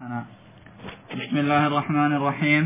بسم الله الرحمن الرحيم.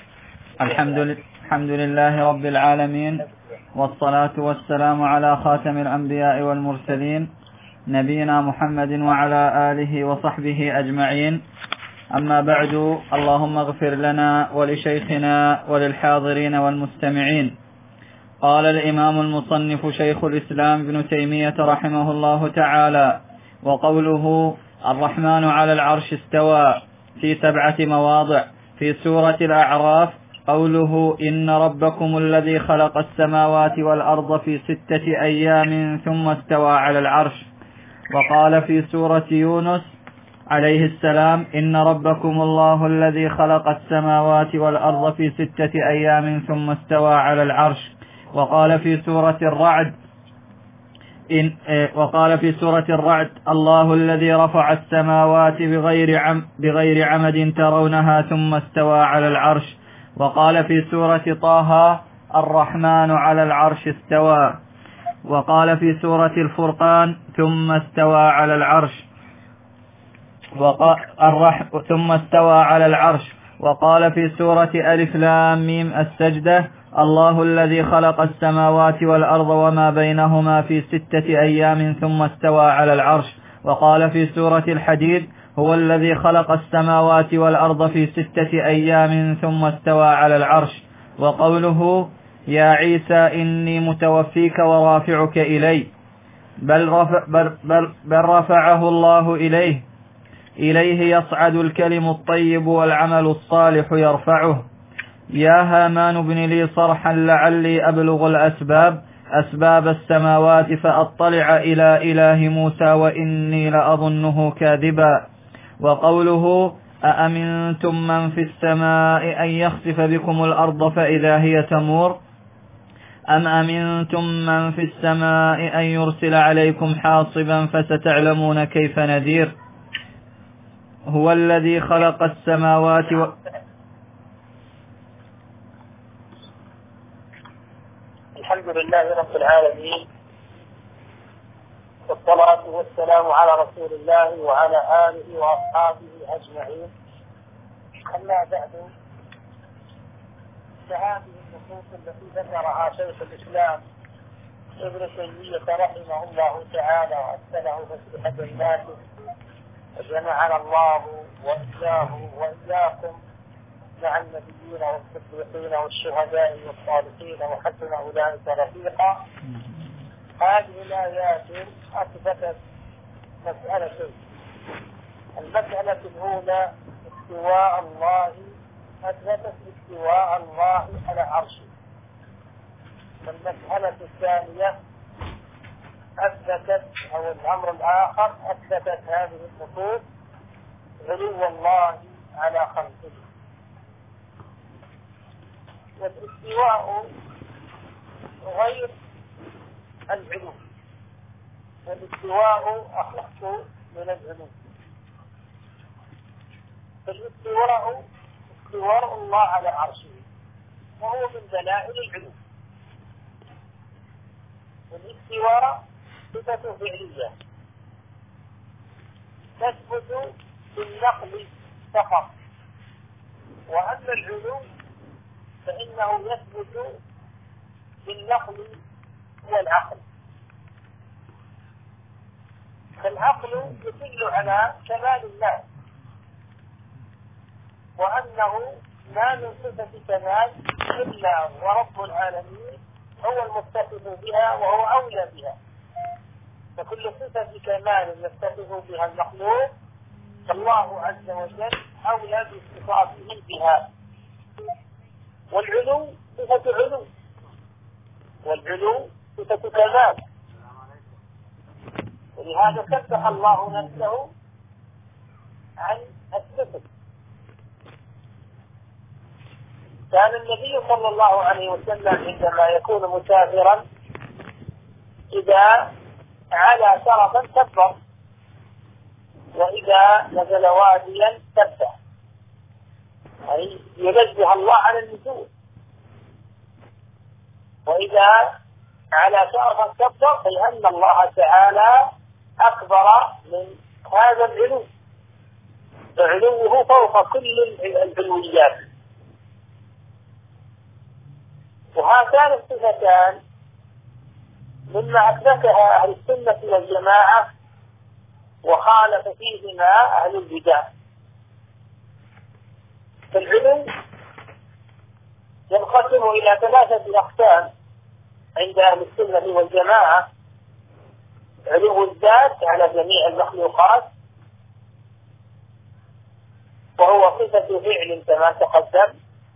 الحمد لله رب العالمين، والصلاة والسلام على خاتم الأنبياء والمرسلين نبينا محمد وعلى آله وصحبه أجمعين. أما بعد، اللهم اغفر لنا ولشيخنا وللحاضرين والمستمعين. قال الإمام المصنف شيخ الإسلام ابن تيمية رحمه الله تعالى: وقوله الرحمن على العرش استوى في 7 مواضع. في سورة الأعراف قوله إن ربكم الذي خلق السماوات والأرض في 6 أيام ثم استوى على العرش. وقال في سورة يونس عليه السلام إن ربكم الله الذي خلق السماوات والأرض في 6 أيام ثم استوى على العرش. وقال في سورة الرعد الله الذي رفع السماوات بغير عمد ترونها ثم استوى على العرش. وقال في سورة طه الرحمن على العرش استوى. وقال في سورة الفرقان ثم استوى على العرش. ثم استوى على العرش. وقال في سورة ألف لام ميم السجدة الله الذي خلق السماوات والأرض وما بينهما في 6 أيام ثم استوى على العرش. وقال في سورة الحديد هو الذي خلق السماوات والأرض في 6 أيام ثم استوى على العرش. وقوله يا عيسى إني متوفيك ورافعك إلي بل رفعه الله إليه يصعد الكلم الطيب والعمل الصالح يرفعه. يا هامان ابن لي صرحا لعلي أبلغ أسباب السماوات فأطلع إلى إله موسى وإني لأظنه كاذبا. وقوله أأمنتم من في السماء أن يخسف بكم الأرض فإذا هي تمور أم أمنتم من في السماء أن يرسل عليكم حاصبا فستعلمون كيف نذير. هو الذي خلق السماوات الحمد لله رب العالمين، والصلاة والسلام على رسول الله وعلى آله وأصحابه أجمعين. أما بعد، فهذه النصوص التي ذكرها شيخ الإسلام ابن تيمية رحمه الله تعالى وأسأله فتح بيناته وجمعنا الله وإياه وإياكم مع النبيين والصديقين والشهداء والصالحين وحسن أولئك رفيقا. هذه الآيات أثبتت مسألتين. المسألة الأولى أثبتت استواء الله على عرشه. والمسألة الثانية أو الأمر الآخر أثبتت هذه النصوص علو الله على خلقه. والاستواء غير العلو، والاستواء أخف من العلو. فالاستواء استواء الله على عرشه وهو من دلائل العلو. والاستواء صفة فعلية تثبت بالنقل فقط، وأما العلو فإنه يثبت بالنقل والعقل. فالعقل يدل على كمال الله وأنه ما من صفة كمال إلا ورب العالمين هو المتصف بها وهو أولى بها. فكل صفة كمال يتصف بها المخلوق فالله عز وجل أولى باتصافه بها. والعلو صفة علو، والعلو صفة كمال، ولهذا سبح الله نفسه عن الصفة. كان النبي صلى الله عليه وسلم عندما يكون مسافرا إذا علا شرفا كبر، وإذا نزل واديا سبح، أي ينزه الله عن النزول. وإذا على شرفا كبر أي أن الله تعالى أكبر من هذا العلو. فعلوه فوق كل العلويات. وهاتان الصفتان مما أثبتها أهل السنة والجماعة وخالف فيهما أهل البدع. فالعلو ينقسم إلى 3 أقسام عند أهل السنة والجماعة: علو الذات على جميع المخلوقات، وهو صفة فعل كما تقدم.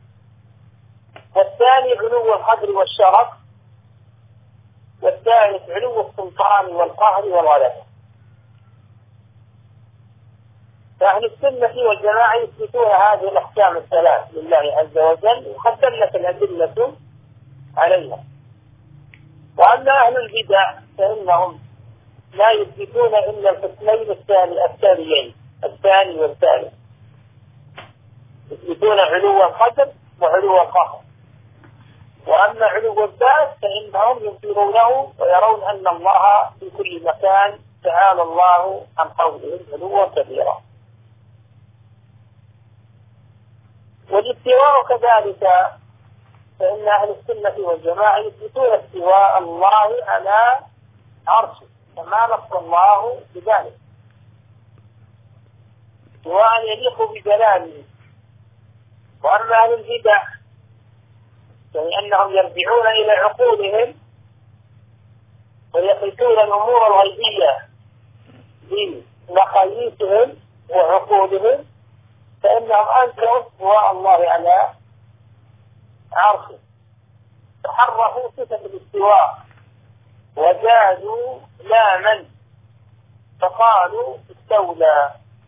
والثاني علو القدر والشرف. والثالث علو السلطان والقهر والغلبة. فأهل السنة والجماعة يثبتون هذه الأحكام الثلاث لله عز وجل، وقد دلت الأدلة عليها. وأما أهل البدع فإنهم لا يثبتون إلا القسمين الثانيين، الثاني والثالث. يثبتون علو القدر وعلو القهر. وأما علو الذات فإنهم ينكرونه ويرون أن الله في كل مكان، تعالى الله عن قولهم علوا كبيرا. والاستواء كذلك، فإن أهل السنة والجماعة يثبتون استواء الله على عرشه كما نص الله بذلك، استواء يليق بجلاله. وأما أهل البدع لأنهم يرجعون إلى عقولهم ويقيسون الأمور الغيبية بمقاييسهم وعقولهم، فإنهم أنكروا استواء الله على عرشه، تحرفوا صفة الاستواء وزادوا لاما فقالوا استولى.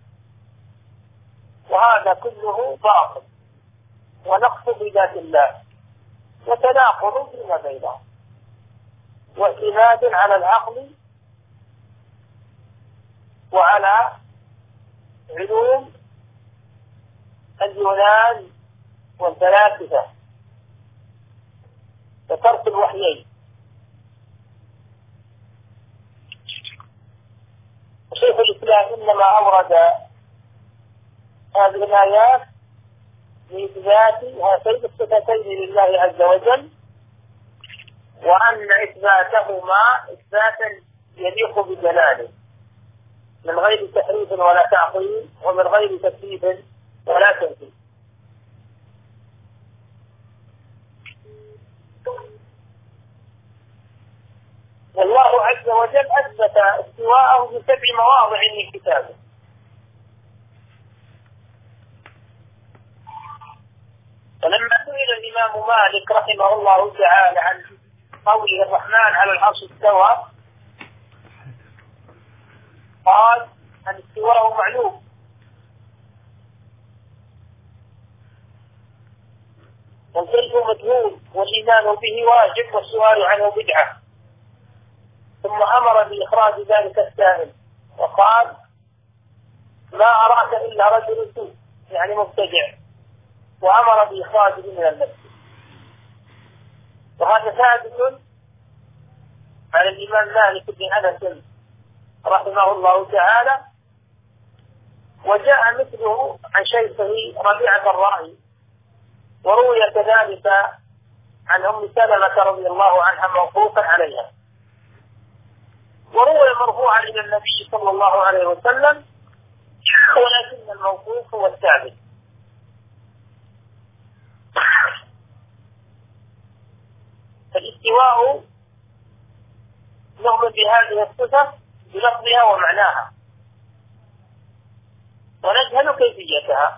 وهذا كله باطل ونقص بذات الله وتناقض فيما بينهم واعتماد على العقل وعلى علوم اليونان والفلاسفة وترك الوحيين. شيخ الإسلام إنما أورد هذه الآيات لإثبات هاتين الصفتين لله عز وجل، وأن إثباتهما إثباتا يليق بجلاله من غير تحريف ولا تعطيل ومن غير تكذيب ولا تنفيذ. والله عز وجل أثبت استواءه في 7 مواضع من كتابه. فلما سئل الإمام مالك رحمه الله تعالى عن قوله الرحمن على العرش استوى، قال أن استواءه معلوم، والكيف مجهول، والإيمان به واجب، والسؤال عنه بدعة. ثم أمر بإخراج ذلك السائل وقال: ما أراك إلا رجل سوء، يعني مبتدع، وأمر بإخراجه من المسجد. وهذا ثابت على الإمام مالك بن أنس رحمه الله تعالى، وجاء مثله عن شيخه ربيعة الرأي، وروي كذلك عن أم سلمة رضي الله عنها موقوفا عليها، وروي مرفوعا إلى النبي صلى الله عليه وسلم، ولكن الموقوف هو الثابت. فالاستواء نؤمن بهذه الصفة بلفظها ومعناها، ونجهل كيفيتها.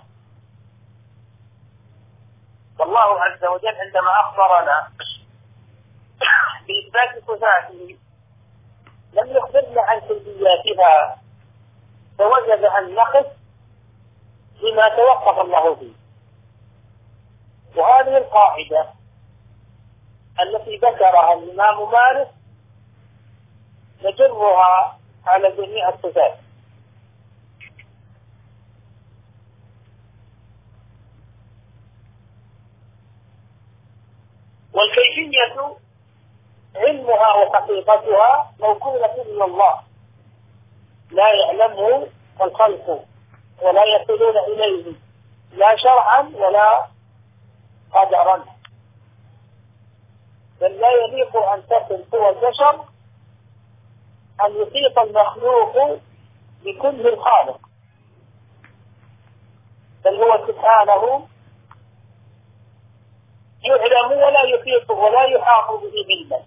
والله عز وجل عندما أخبرنا بإثبات صفاته لم يخبرنا عن كيفياتها، فوجب أن نقف بما توقف الله به. وهذه القاعدة التي ذكرها الإمام مالك نجرها على جميع الصفات. والكيفية علمها وحقيقتها موكولة إلى الله، لا يعلمه الخلق ولا يصلون إليه لا شرعا ولا قدرا، بل لا يليق أن تصل قوى البشر أن يحيط المخلوق بكل الخالق، بل هو سبحانه يعلم ولا يحيط ولا يحاط به علما،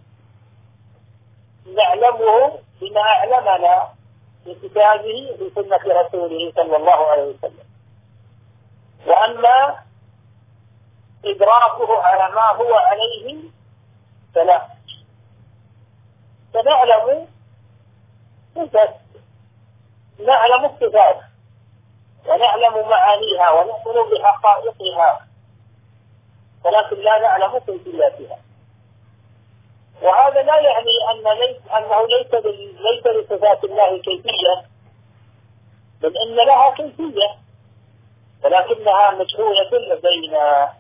نعلمه بما أعلمنا في كتابه في سنة رسوله صلى الله عليه وسلم. وأما إدراكه على ما هو عليه فلا، فنعلم نعلم الصفات ونعلم معانيها ونؤمن بحقائقها، ولكن لا نعلم كيفياتها. وهذا لا يعني أنه ليس لصفات الله كيفية، بل إن لها كيفية ولكنها مجهولة لدينا.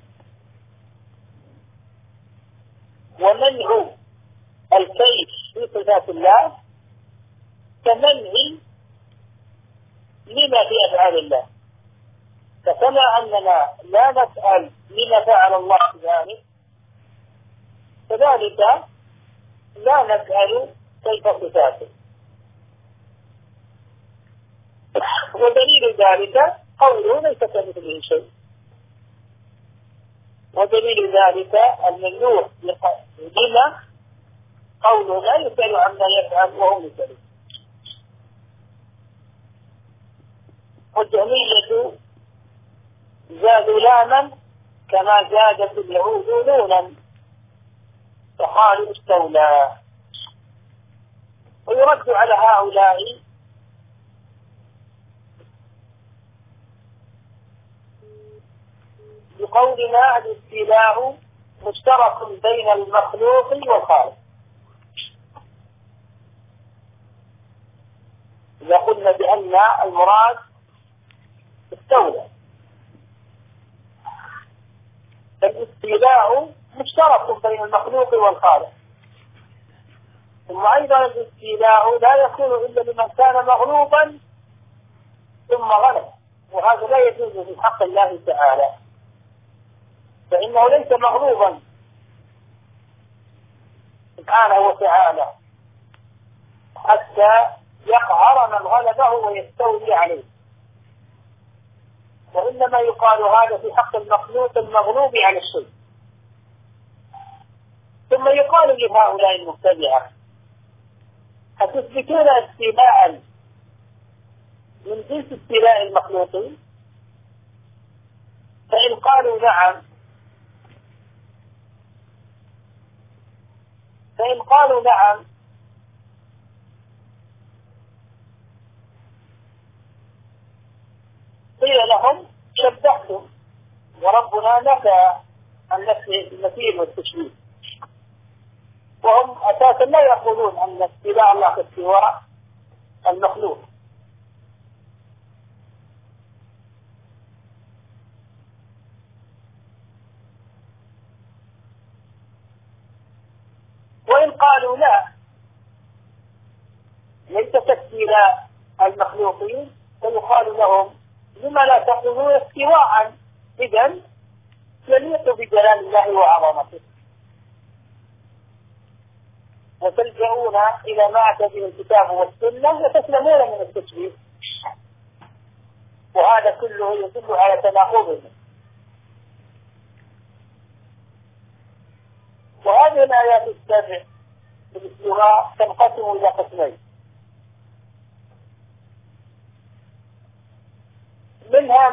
ومنع الكيف في صفات الله كمنع لما في أفعال الله، فكما أننا لا نسأل لما فعل الله ذلك، كذلك لا نسأل كيف صفاته. ودليل ذلك قوله ليس كمثله شيء، ودليل ذلك الممنوع لما قوله لا يسأل عما يفعل وهم يسألون. والجهمية زادوا لاما كما زادت اليهود نونا فقالوا استولى. ويرد على هؤلاء بقولنا الاستيلاء مشترك بين المخلوق والخالق. إذا قلنا بأن المراد استولى، فالاستيلاء مشترك بين المخلوق والخالق. ثم أيضا الاستيلاء لا يكون إلا لمن كان مغلوبا ثم غلب، وهذا لا يجوز في حق الله تعالى، فإنه ليس مغلوبا سبحانه وتعالى حتى يقهر من غلبه ويستولي عليه، وإنما يقال هذا في حق المخلوق المغلوب على الشيء. ثم يقال لهؤلاء المبتدعة أتثبتون استيلاء من جنس استيلاء المخلوقين؟ فإن قالوا نعم قيل لهم شبهتم، وربنا نفى عن نفسه المثيل والتشبيه، وهم أساسا لا يقولون أن استيلاء الله كاستواء المخلوق. وإن قالوا لا ليس كاستيلاء المخلوقين فيقال لهم لما لا تقولون استواء إذن يليق بجلال الله وعظمته، وتلجؤون إلى ما أتى به الكتاب والسنة وتسلمون من التشبيه، وهذا كله يدل على تناقضهم. وهذه الآيات السبع بالاستواء تنقسم إلى قسمين، منها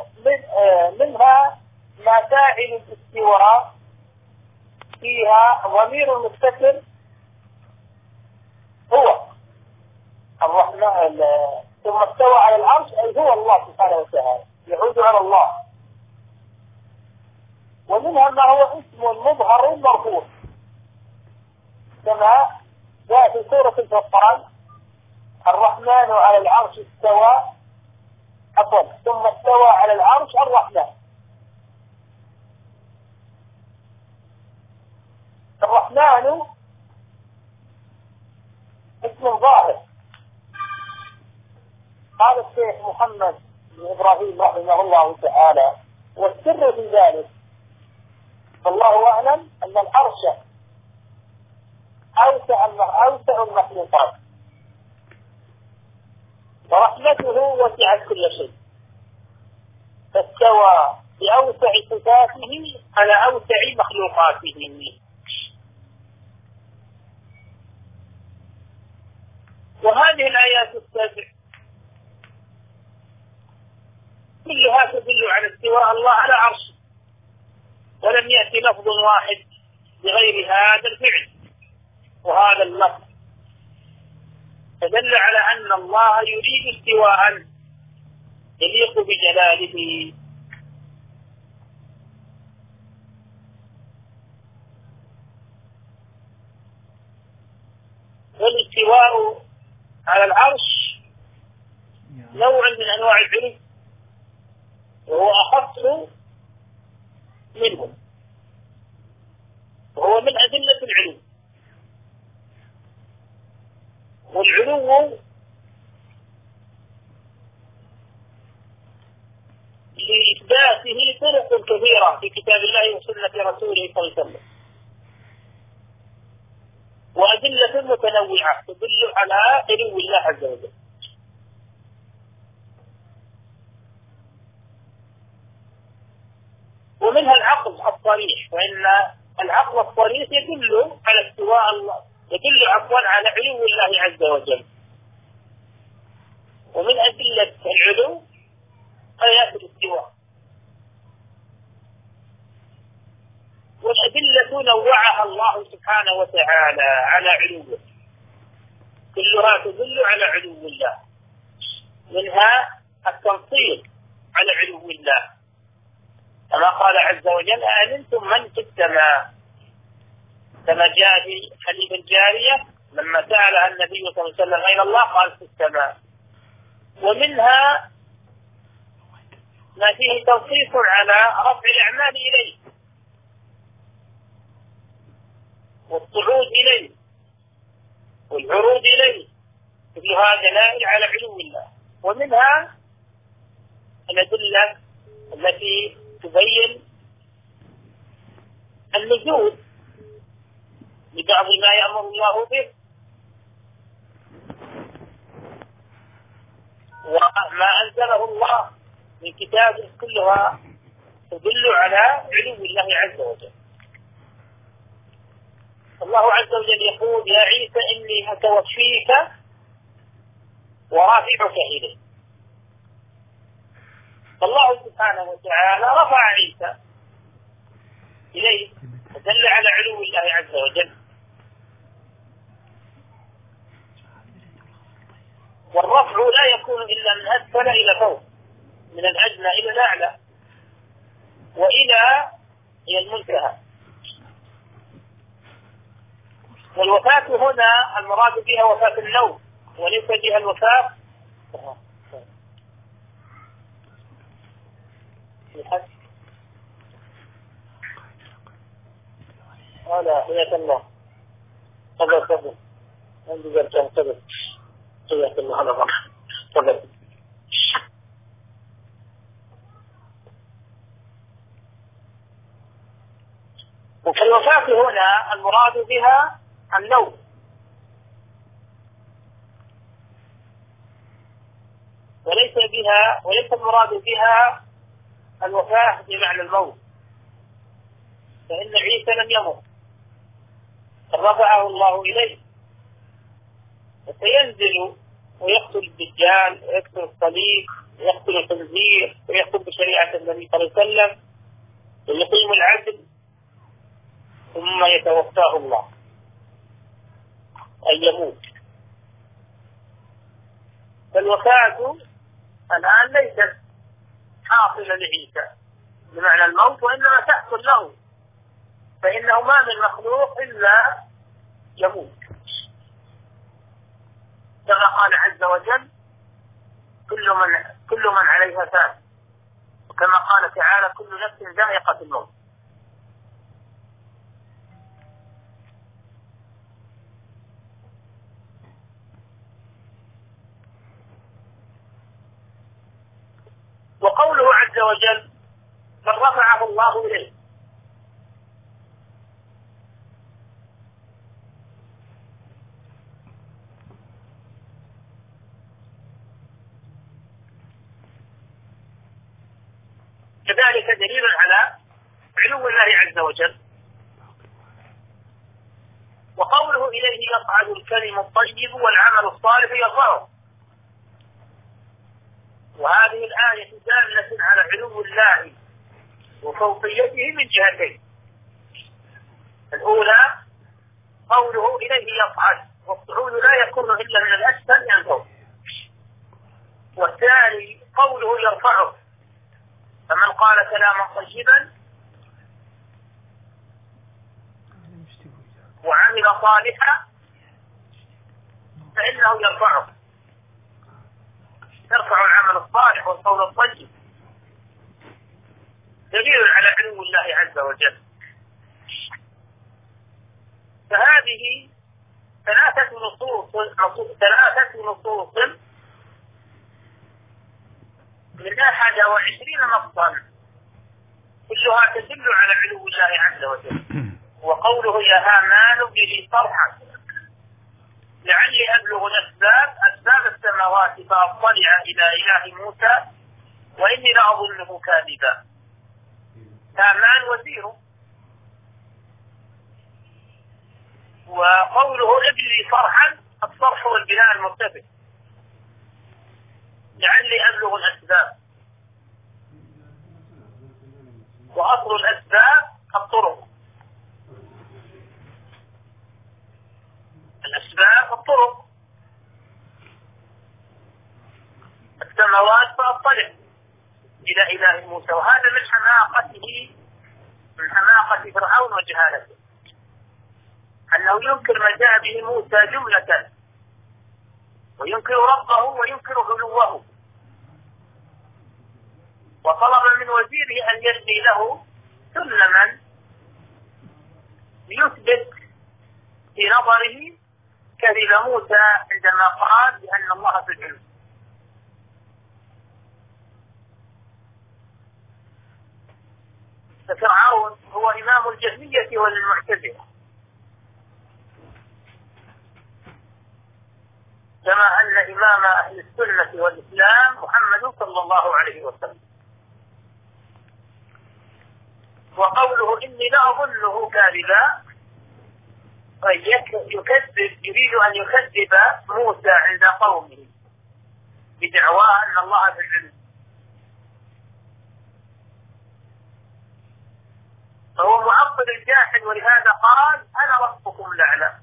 ما فاعل الاستواء فيها ضمير مستتر هو الرحمن، ثم استوى على العرش أي هو الله سبحانه وتعالى، يعود على الله. ومنها ما هو اسم مظهر مرفوع كما جاء في سورة الفرقان الرحمن على العرش استوى ثم استوى على العرش الرحمن. الرحمن اسم ظاهر. قال الشيخ محمد إبراهيم رحمه الله تعالى. والسر في ذلك والله أعلم أن العرش أوسع المخلوقات، ورحمته وسعت كل شيء، فاستوى بأوسع صفاته على أوسع مخلوقاته. وهذه الآيات السبع كلها تدل على استواء الله على عرشه، ولم يأتي لفظ واحد بغير هذا الفعل وهذا اللفظ، فدل على أن الله يريد استواء يليق بجلاله. والاستواء على العرش نوع من أنواع العلم، وهو أخص منه، وهو من أدلة العلو. والعلو لإثباته طرق كثيرة في كتاب الله وسنة رسوله صلى الله عليه وسلم، وأدلة متنوعة تدل على علو الله عز وجل. ومنها العقل الصريح، وإن العقل الصريح يدل على استواء الله، يدل على علو الله عز وجل. ومن أدلة العلو آيات الاستواء، والأدلة نوعها الله سبحانه وتعالى على علوه، كلها تدل على علو الله. منها التنصير على علو الله، كما قال عز وجل: أأمنتم من في السماء، كما جاء في حديث الجارية لما سألها النبي صلى الله عليه وسلم أين الله، قال في السماء. ومنها ما فيه تنصيص على رفع الأعمال إليه والصعود إليه والعروض إليه، كلها دلائل على علو الله. ومنها الأدلة التي تبين النزول لبعض ما يأمر الله به وما أنزله الله من كتاب، كلها تدل على علو الله عز وجل. الله عز وجل يقول: يا عيسى إني متوفيك ورافعك إليه. فالله سبحانه وتعالى رفع عيسى إليه، فدل على علو الله عز وجل. والرفع لا يكون إلا من أسفل إلى فوق، من الأدنى إلى الأعلى وإلى المنتهى. والوفاة هنا المراد بها وفاة النوم، وليس بها الوفاة لا حياة الله. تفضل عندي جرجان، تفضل حياة الله. هذا غلط، تفضل. فالوفاة هنا المراد بها النوم، وليس المراد بها الوفاة بمعنى الموت، فإن عيسى لم يمت، رفعه الله إليه، وسينزل ويقتل الدجال ويقتل الصليب ويقتل الخنزير ويقتل بشريعة النبي صلى الله عليه وسلم ويقيم العدل، ثم يتوفاه الله أن يموت. فالوفاة الآن ليست حاصلة لعيسى بمعنى الموت، وإنما تحصل له، فإنه ما من مخلوق إلا يموت، كما قال عز وجل: كل من عليها فان، وكما قال تعالى: كل نفس ذائقة الموت. وجل بل رفعه الله إليه. كذلك دليل على علو الله عز وجل وقوله إليه يصعد الكلم الطيب والعمل الصالح يرفعه. وهذه الآية دالة على علو الله وفوقيته من جهتين. الأولى قوله إليه يصعد، والصعود لا يكون إلا من الأسفل إلى الفوق. والثاني قوله يرفعه، فمن قال كلاما طيبا وعمل صالحا فإنه يرفعه، يرفع العمل الصالح والقول الطيب. دليل على علو الله عز وجل. فهذه ثلاثة نصوص من 21 نصا كلها تدل على علو الله عز وجل. وقوله يا هامان ابن لي صرحا لعلي أبلغ أسباب السماوات فأطلع إلى إله موسى وإني لأظنه كاذبا. هامان وزيره. وقوله ابن لي صرحا، الصرح هو البناء المرتفع. لعلي أبلغ الأسباب، وأصل الأسباب الطرق. الأسباب الطرق، السماوات فأطلع إلى إله موسى. وهذا من حماقة فرعون وجهالته، أنه ينكر ما جاء به موسى جملة، وينكر ربه وينكر علوه، وطلب من وزيره أن يبني له سلما ليثبت في نظره كذب موسى عندما قال بأن الله في العلم. ففرعون هو إمام الجهمية والمعتزلة، كما أن إمام أهل السنة والإسلام محمد صلى الله عليه وسلم. وقوله إني لأظنه كاذبا، يريد أن يكذب موسى عند قومه بدعواه أن الله في العلم. فهو معطل الجاحد، ولهذا قال أنا ربكم الأعلى.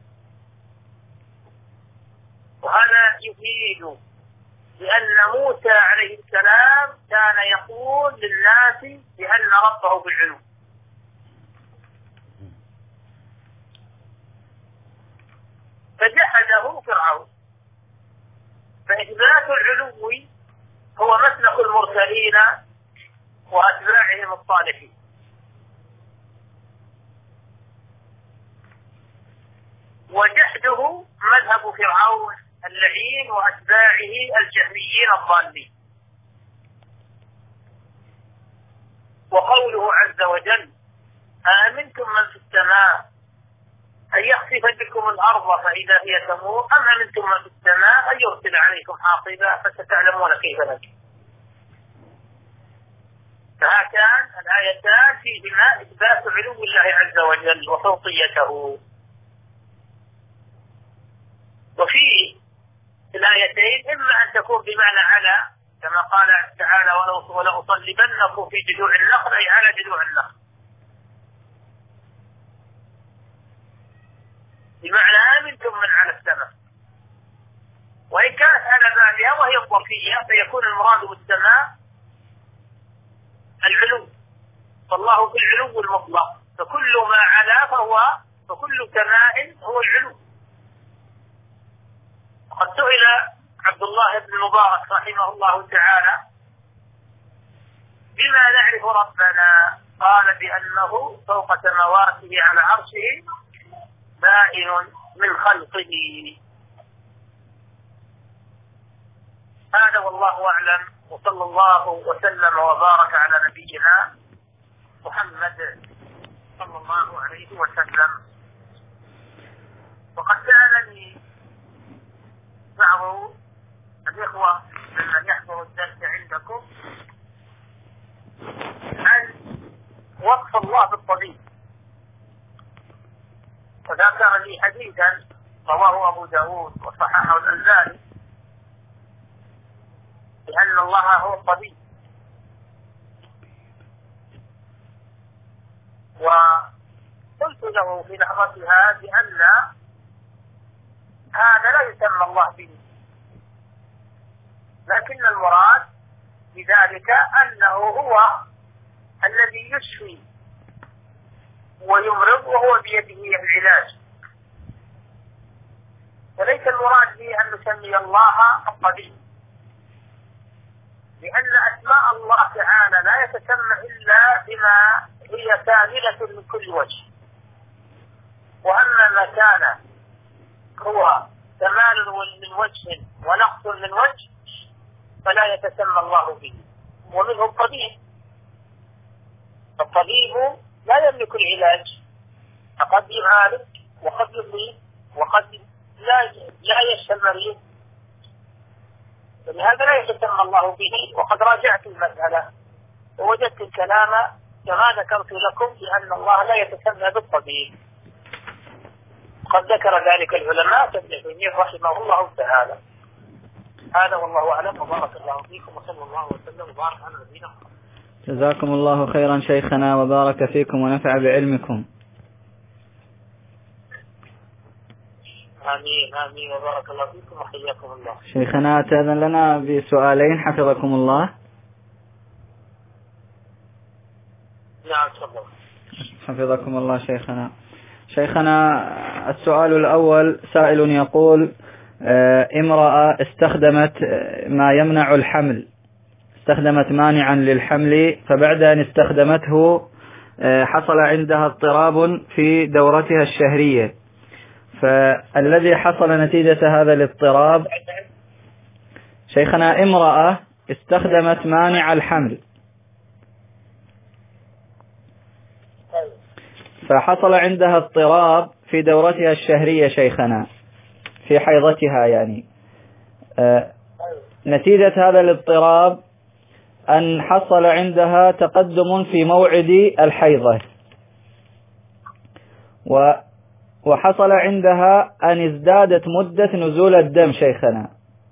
وهذا يفيد بأن موسى عليه السلام كان يقول للناس بأن ربه بالعلو. فجحده فرعون. فإثبات العلو هو مسلك المرسلين وأتباعهم الصالحين. وجحده مذهب فرعون اللعين وأتباعه الجهميين الضالين. وقوله عز وجل أأمنتم من في السماء أن يخسف بكم الأرض فإذا هي تمور أم أمنتم من في السماء أن يرسل عليكم حاصبا فستعلمون كيف نذير. فهاتان الآيتان فيهما إثبات علو الله عز وجل وفوقيته. وفي الآيتين إما أن تكون بمعنى على، كما قال تعالى ولأصلبنكم في جذوع النخل، أي على جذوع النخل، بمعنى آمنتم من على السماء. وإن كانت على بالها وهي الظرفية فيكون المراد بالسماء العلو، فالله في العلو المطلق، فكل ما علا فكل سماء هو العلو. قد سئل عبد الله بن المبارك رحمه الله تعالى بما نعرف ربنا، قال بأنه فوق سماواته على عرشه بائن من خلقه. هذا والله أعلم. وصلى الله وسلم وبارك على نبينا محمد صلى الله عليه وسلم. وقد سألني بعض الإخوة ممن يحضر الدرس عندكم عن وصف الله بالطبيب، فذكر لي حديثا رواه أبو داود وصححه الألباني بأن الله هو الطبيب. وقلت له في لحظتها بأن هذا لا يسمى الله به، لكن المراد بذلك أنه هو الذي يشفي ويمرض وهو بيده العلاج، وليس المراد به أن نسمي الله الطبيب، لأن أسماء الله تعالى لا يتسمى إلا بما هي كاملة من كل وجه، وأما ما كان هو كمال من وجه ونقص من وجه فلا يتسمى الله به. ومنه الطبيب، الطبيب لا يملك العلاج، فقد يعالج وقد يصيب وقد لا يشفى المريض، ولهذا لا يتسمى الله به. وقد راجعت المسألة ووجدت الكلام كما ذكرت لكم بأن الله لا يتسمى بالطبيب، قد ذكر ذلك العلماء كابن تيمية رحمه الله تعالى. هذا والله أعلم، وبارك الله فيكم وصلى الله وسلم وبارك على نبينا محمد. جزاكم الله خيرا شيخنا وبارك فيكم ونفع بعلمكم. آمين آمين وبارك الله فيكم وحياكم الله. شيخنا تأذن لنا بسؤالين حفظكم الله. نعم تفضل. حفظكم الله شيخنا. شيخنا السؤال الأول سائل يقول امرأة استخدمت ما يمنع الحمل، استخدمت مانعا للحمل، فبعد أن استخدمته حصل عندها اضطراب في دورتها الشهرية، فالذي حصل نتيجة هذا الاضطراب شيخنا امرأة استخدمت مانع الحمل فحصل عندها اضطراب في دورتها الشهرية شيخنا، في حيضتها يعني. نتيجة هذا الاضطراب أن حصل عندها تقدم في موعد الحيضة، وحصل عندها أن ازدادت مدة نزول الدم شيخنا.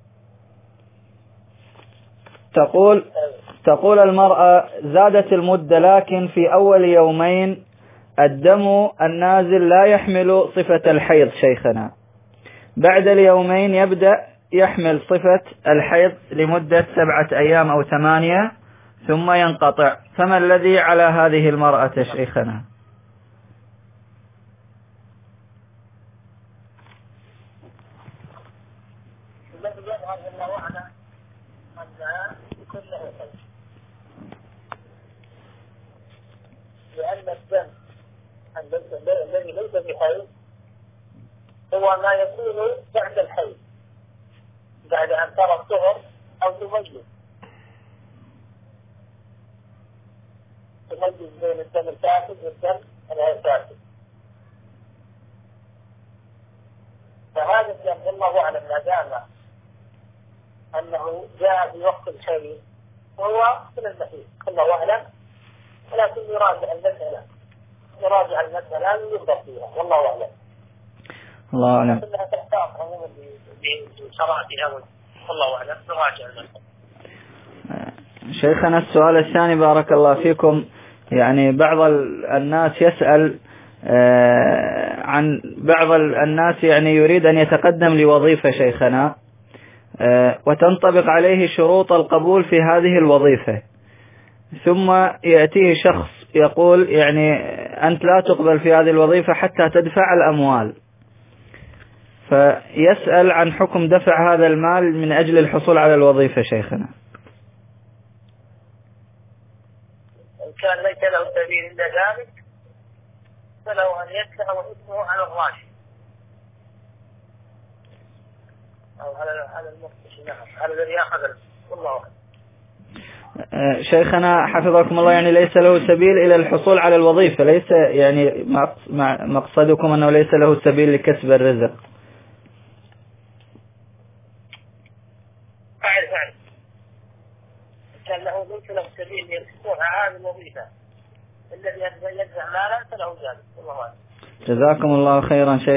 تقول المرأة زادت المدة، لكن في أول يومين الدم النازل لا يحمل صفة الحيض شيخنا، بعد اليومين يبدأ يحمل صفة الحيض لمدة 7 أيام أو 8 ثم ينقطع، فما الذي على هذه المرأة شيخنا؟ الذي يظهر والله أعلم أنها كله حيض، لأن الدم الذي ليس بحيض هو ما يكون بعد الحيض، بعد أن ترى الطهر أو تميز بين الدم الفاسد والدم غير فاسد. فهذا الدم والله أعلم ما دام أنه جاء في وقت الحيض وهو من المحيض الله أعلم، ولكن يراجع المسألة وينظر فيها والله أعلم. الله أعلم. إنها تحتاط عموما بشرائطها والله أعلم، نراجع المسألة. شيخنا السؤال الثاني بارك الله فيكم، يعني بعض الناس يسأل عن بعض الناس يعني يريد أن يتقدم لوظيفة شيخنا، وتنطبق عليه شروط القبول في هذه الوظيفة، ثم يأتيه شخص يقول يعني أنت لا تقبل في هذه الوظيفة حتى تدفع الأموال، فيسأل عن حكم دفع هذا المال من أجل الحصول على الوظيفة شيخنا. إن كان ليس له سبيل إلا ذلك فله أن يدفع واسمه على الراشد أو على المفتش، نعم، على الذي أخذ والله أعلم. شيخنا حفظكم الله، يعني ليس له سبيل إلى الحصول على الوظيفة، ليس يعني مقصدكم أنه ليس له سبيل لكسب الرزق. فعلا كان له ليس له سبيل للحصول على هذه الوظيفة، الذي يجمع مالا فله ذلك. جزاكم الله خيرا شيخ.